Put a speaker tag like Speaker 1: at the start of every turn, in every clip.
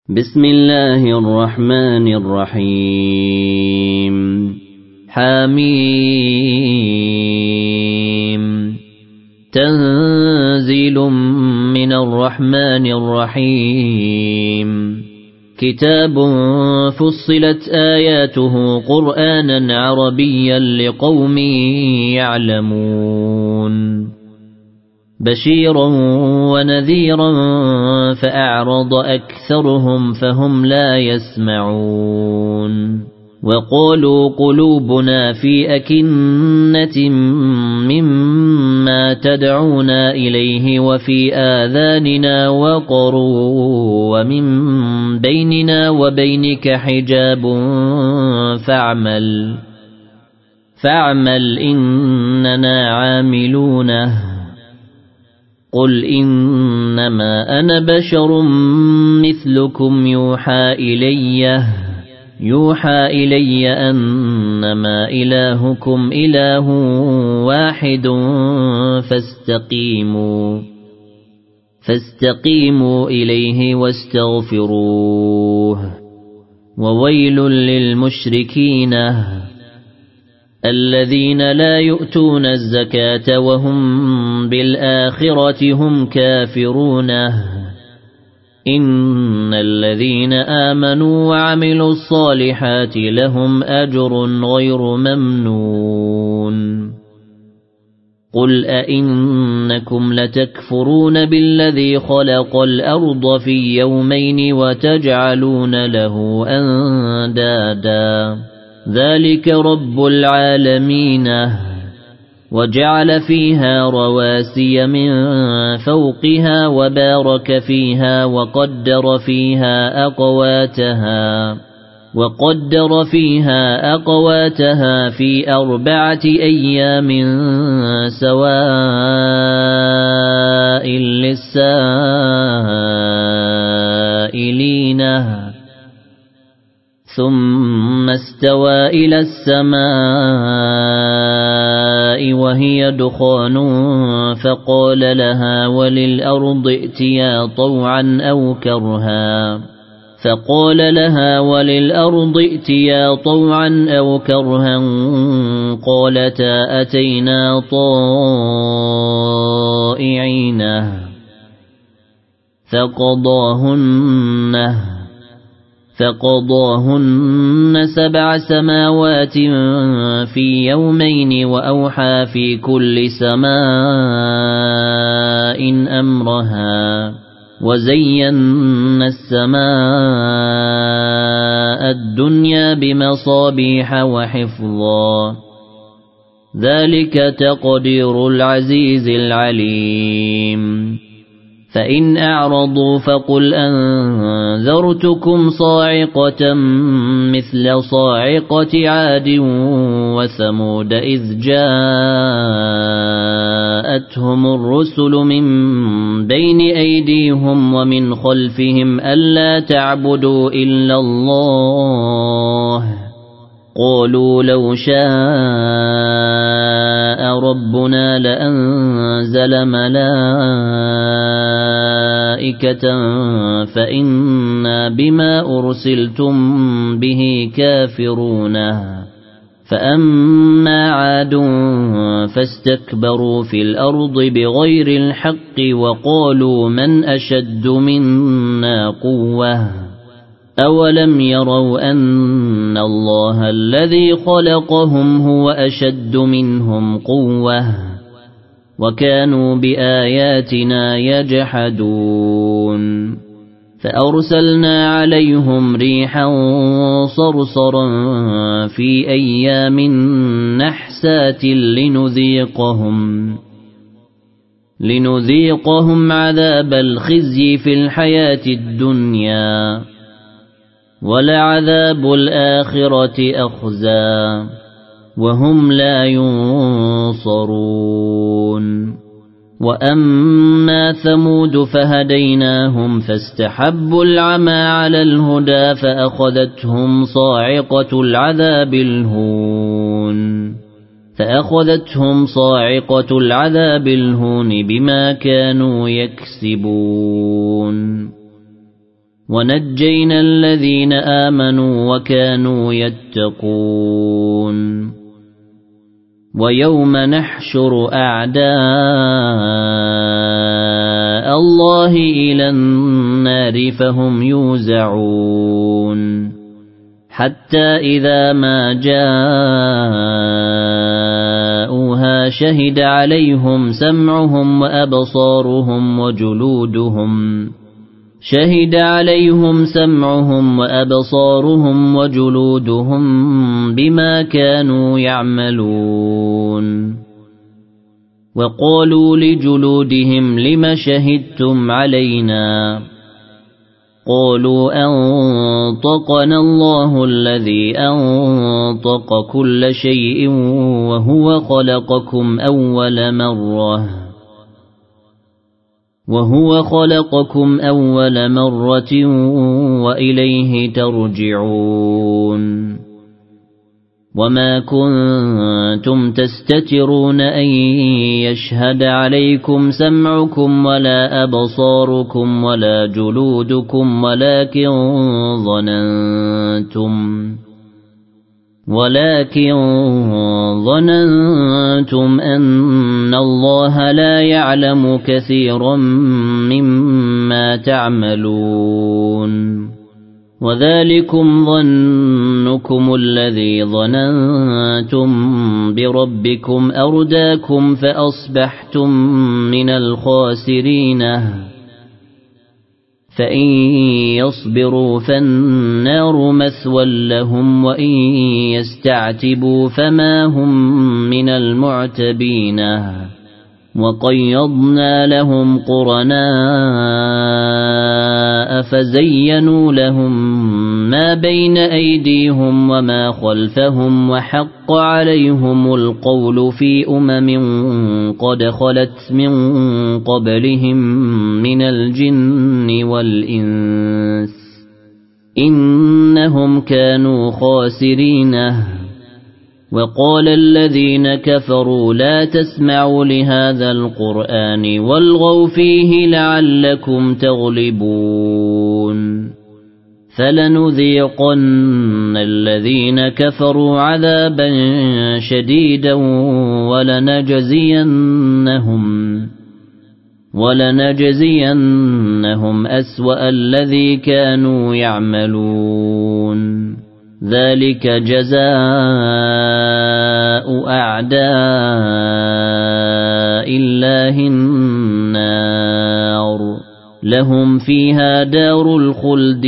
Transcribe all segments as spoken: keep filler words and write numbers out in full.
Speaker 1: بسم الله الرحمن الرحيم حميم تنزيل من الرحمن الرحيم كتاب فصلت آياته قرآنا عربيا لقوم يعلمون بشيرا ونذيرا فأعرض أكثرهم فهم لا يسمعون وقالوا قلوبنا في أكنة مما تدعونا إليه وفي آذاننا وقر ومن بيننا وبينك حجاب فاعمل فاعمل إننا عاملونه قل إنما أنا بشر مثلكم يوحى إلي يوحى إلي أنما إلهكم إله واحد فاستقيموا فاستقيموا إليه واستغفروه وويل للمشركين الذين لا يؤتون الزكاة وهم بالآخرة هم كافرون إن الذين آمنوا وعملوا الصالحات لهم أجر غير ممنون قل أئنكم لتكفرون بالذي خلق الأرض في يومين وتجعلون له أندادا ذلك رب العالمين وجعل فيها رواسي من فوقها وبارك فيها وقدر فيها أقواتها وقدر فيها أقواتها في أربعة أيام سواء للسائلين ثم استوى إلى السماء وهي دخان فقال لها وللأرض ائتيا طوعا أو كرها فقال لها وللأرض ائتيا طوعا أو كرها قالتا أتينا طائعين فقضاهن فقضاهن سبع سماوات في يومين وأوحى في كل سماء أمرها وزينا السماء الدنيا بمصابيح وحفظا ذلك تقدير العزيز العليم فإن أعرضوا فقل أنذرتكم صاعقة مثل صاعقة عاد وثمود إذ جاءتهم الرسل من بين أيديهم ومن خلفهم ألا تعبدوا إلا الله قالوا لو شاء ربنا لأنزل ملائكة فإنا بما أرسلتم به كافرون فأما عاد فاستكبروا في الأرض بغير الحق وقالوا من أشد منا قوة أولم يروا أن الله الذي خلقهم هو أشد منهم قوة وكانوا بآياتنا يجحدون فأرسلنا عليهم ريحا صرصرا في أيام نحسات لنذيقهم لنذيقهم عذاب الخزي في الحياة الدنيا ولعذاب الآخرة أخزى وهم لا ينصرون وأما ثمود فهديناهم فاستحبوا العمى على الهدى فأخذتهم صاعقة العذاب الهون فأخذتهم صاعقة العذاب الهون بما كانوا يكسبون ونجينا الذين آمنوا وكانوا يتقون ويوم نحشر أعداء الله إلى النار فهم يوزعون حتى إذا ما جاءوها شهد عليهم سمعهم وأبصارهم وجلودهم شهد عليهم سمعهم وأبصارهم وجلودهم بما كانوا يعملون وقالوا لجلودهم لم شهدتم علينا قالوا أنطقنا الله الذي أنطق كل شيء وهو خلقكم أول مرة وهو خلقكم أول مرة وإليه ترجعون وما كنتم تستترون أن يشهد عليكم سمعكم ولا أبصاركم ولا جلودكم ولكن ظننتم ولكن ظننتم أن الله لا يعلم كثيرا مما تعملون وذلكم ظنكم الذي ظننتم بربكم أرداكم فأصبحتم من الخاسرين فإن يصبروا فالنار مثوى لهم وإن يستعتبوا فما هم من المعتبين وقيضنا لهم قرناء فزينوا لهم ما بين أيديهم وما خلفهم وحق عليهم القول في أمم قد خلت من قبلهم من الجن والإنس إنهم كانوا خاسرين وقال الذين كفروا لا تسمعوا لهذا القرآن والغوا فيه لعلكم تغلبون فلنذيقن الذين كفروا عذابا شديدا ولنجزينهم ولنجزينهم أسوأ الذي كانوا يعملون ذلك جزاء أعداء الله النار لهم فيها دار الخلد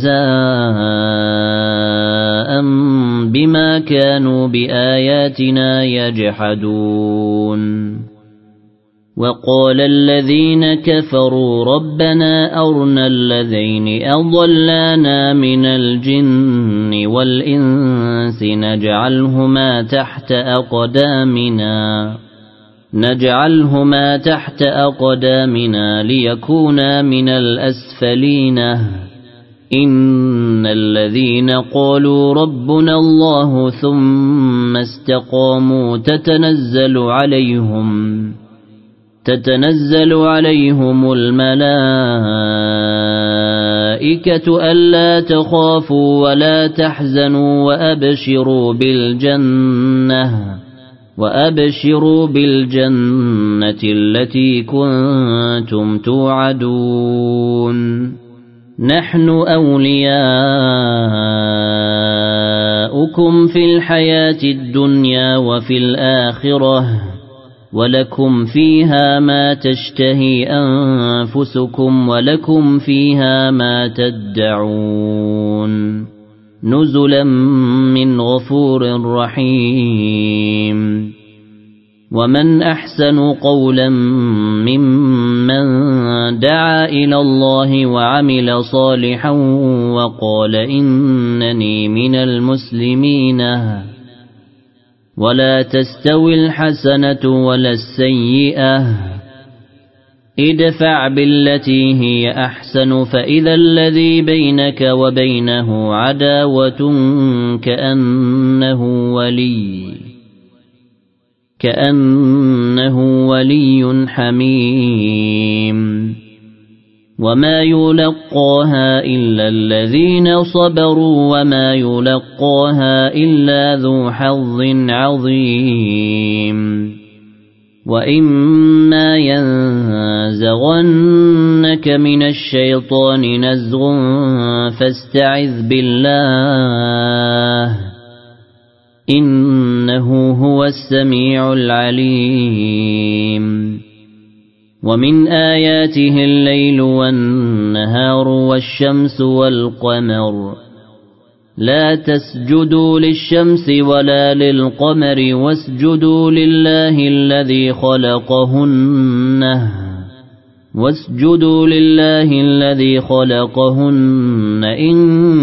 Speaker 1: جزاء بما كانوا بآياتنا يجحدون وقال الذين كفروا ربنا أرنا الذين أضلانا من الجن والإنس نجعلهما تحت أقدامنا نجعلهما تحت أقدامنا ليكونا من الأسفلين إن الذين قالوا ربنا الله ثم استقاموا تتنزل عليهم تتنزل عليهم الملائكة ألا تخافوا ولا تحزنوا وأبشروا بالجنة وأبشروا بالجنة التي كنتم توعدون نحن أولياؤكم في الحياة الدنيا وفي الآخرة ولكم فيها ما تشتهي أنفسكم ولكم فيها ما تدعون نزلا من غفور رحيم ومن أحسن قولا ممن دعا إلى الله وعمل صالحا وقال إنني من المسلمين ولا تستوي الحسنة ولا السيئة ادفع بالتي هي أحسن فإذا الذي بينك وبينه عداوة كأنه ولي كأنه ولي حميم وما يلقاها إلا الذين صبروا وما يلقاها إلا ذو حظ عظيم وإما ينزغنك من الشيطان نزغ فاستعذ بالله إنه هو السميع العليم ومن آياته الليل والنهار والشمس والقمر لا تسجدوا للشمس ولا للقمر واسجدوا لله الذي خلقهن واسجدوا لله الذي خلقهن إن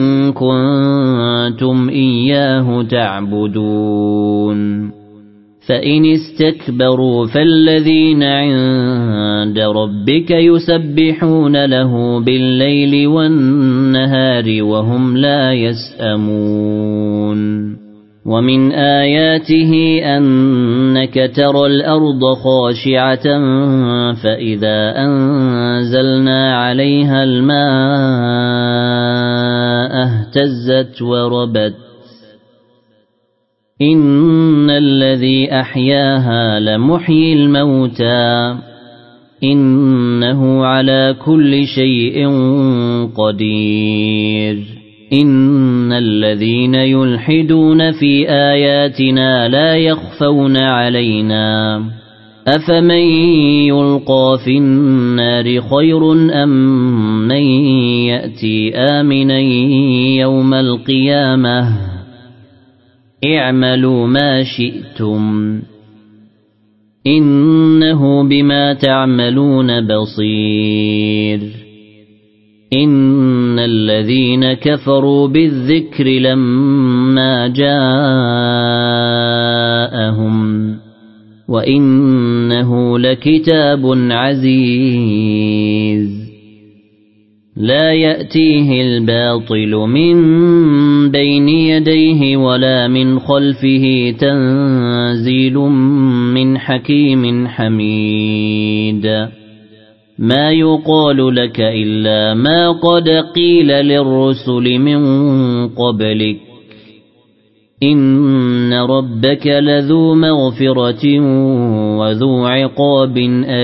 Speaker 1: كنتم إياه تعبدون فإن استكبروا فالذين عند ربك يسبحون له بالليل والنهار وهم لا يسأمون ومن آياته أنك ترى الأرض خاشعة فإذا أنزلنا عليها الماء اهتزت وربت إن الذي أحياها لمحيي الموتى إنه على كل شيء قدير إن الذين يلحدون في آياتنا لا يخفون علينا أفمن يلقى في النار خير أم من يأتي آمنا يوم القيامة اعملوا ما شئتم إنه بما تعملون بصير إن الذين كفروا بالذكر لما جاءهم وإنه لكتاب عزيز لا يأتيه الباطل من بين يديه ولا من خلفه تنزيل من حكيم حميد ما يقال لك إلا ما قد قيل للرسل من قبلك إن ربك لذو مغفرة وذو عقاب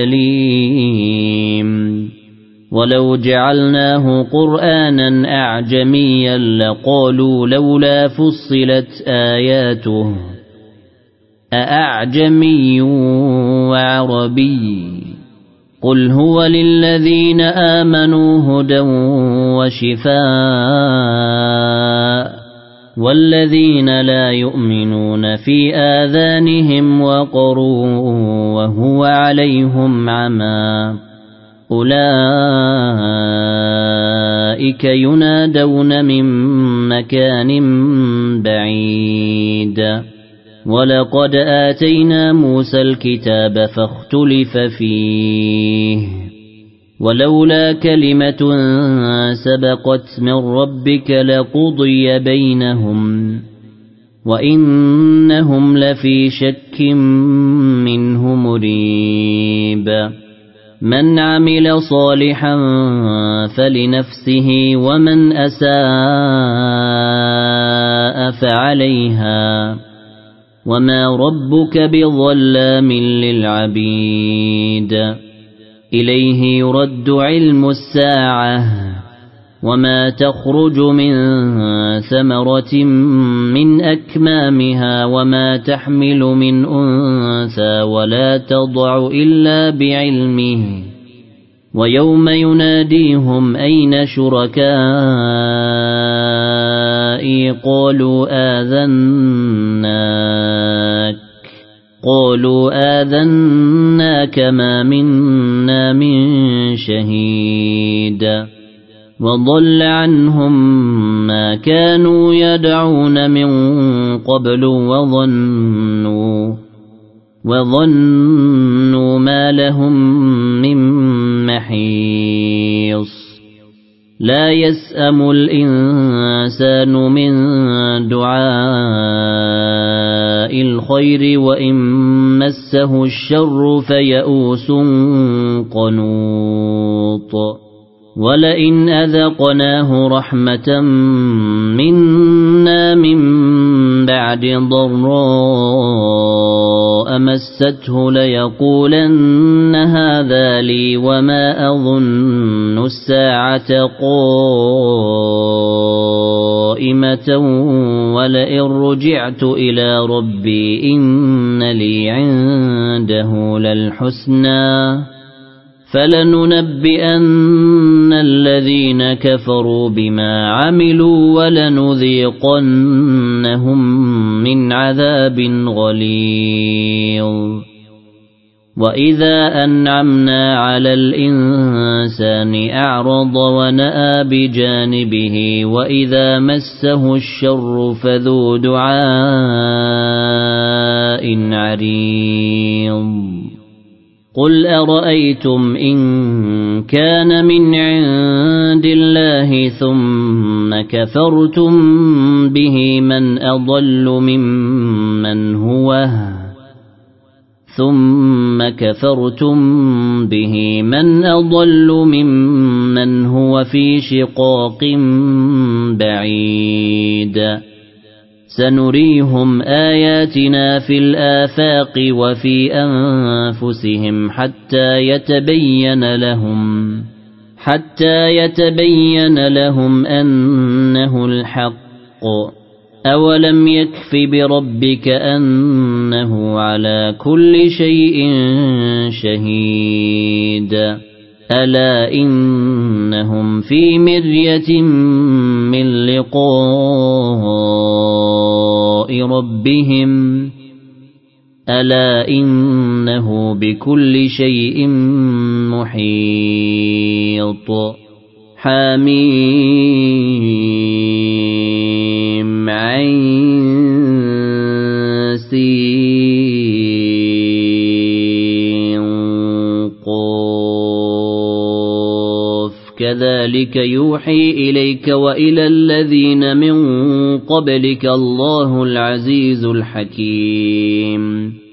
Speaker 1: أليم ولو جعلناه قرآنا أعجميا لقالوا لولا فصلت آياته أأعجمي وعربي قل هو للذين آمنوا هدى وشفاء والذين لا يؤمنون في آذانهم وقر وهو عليهم عمى أولئك ينادون من مكان بعيد ولقد آتينا موسى الكتاب فاختلف فيه ولولا كلمة سبقت من ربك لقضي بينهم وإنهم لفي شك منه مريب من عمل صالحا فلنفسه ومن أساء فعليها وما ربك بظلام للعبيد إليه يرد علم الساعة وما تخرج من ثمرة من أكمامها وما تحمل من أنثى ولا تضع إلا بعلمه ويوم يناديهم أين شركائي قالوا آذناك قالوا آذناك ما منا من شهيد وضل عنهم ما كانوا يدعون من قبل وظنوا وظنوا ما لهم من محيص لا يسأم الإنسان من دعاء الخير وإن مسه الشر فيئوس قنوط ولئن أذقناه رحمة منا من بعد ضراء مسته ليقولن هذا لي وما أظن الساعة قائمة ولئن رجعت إلى ربي إن لي عنده للحسنى فلننبئن الذين كفروا بما عملوا ولنذيقنهم من عذاب غليظ وإذا أنعمنا على الإنسان أعرض ونأى بجانبه وإذا مسه الشر فذو دعاء عريض قل أرأيتم إن كان من عند الله ثم كفرتم به من أضل ممن هو ثم كفرتم به من أضل ممن هو في شقاق بعيد سنريهم آياتنا في الآفاق وفي أنفسهم حتى يتبين لهم حتى يتبين لهم أنه الحق أولم يكف بربك أنه على كل شيء شهيد ألا إنهم في مرية من لقاء ربهم ألا إنه بكل شيء محيط حميم عين سين قاف كذلك يوحي إليك وإلى الذين من قبلك الله العزيز الحكيم